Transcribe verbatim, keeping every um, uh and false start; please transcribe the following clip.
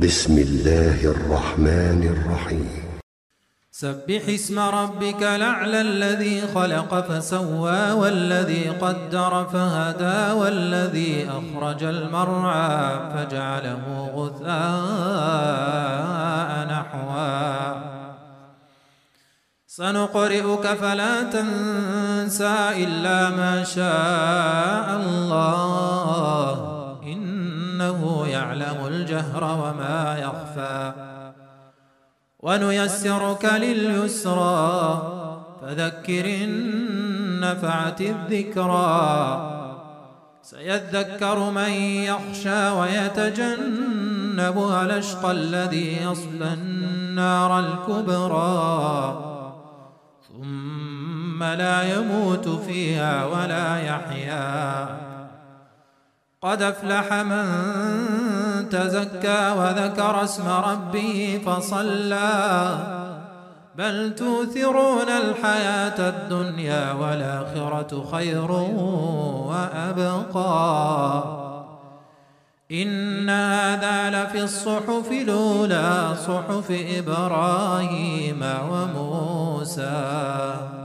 بسم الله الرحمن الرحيم. سبح اسم ربك الأعلى الذي خلق فسوى والذي قدر فهدى والذي أخرج المرعى فجعله غثاء نحوا سنقرئك فلا تنسى إلا ما شاء الله إنه يعلم الجهر وما يخفى ونيسرك لليسرى فذكر إن نفعت الذكرى سيذكر من يخشى ويتجنبها الأشقى الذي يصلى النار الكبرى ثم لا يموت فيها ولا يحيا قد أفلح من تزكى وذكر اسم ربه فصلى بل توثرون الحياة الدنيا والآخرة خير وأبقى إن هذا لفي الصحف الأولى صحف إبراهيم وموسى.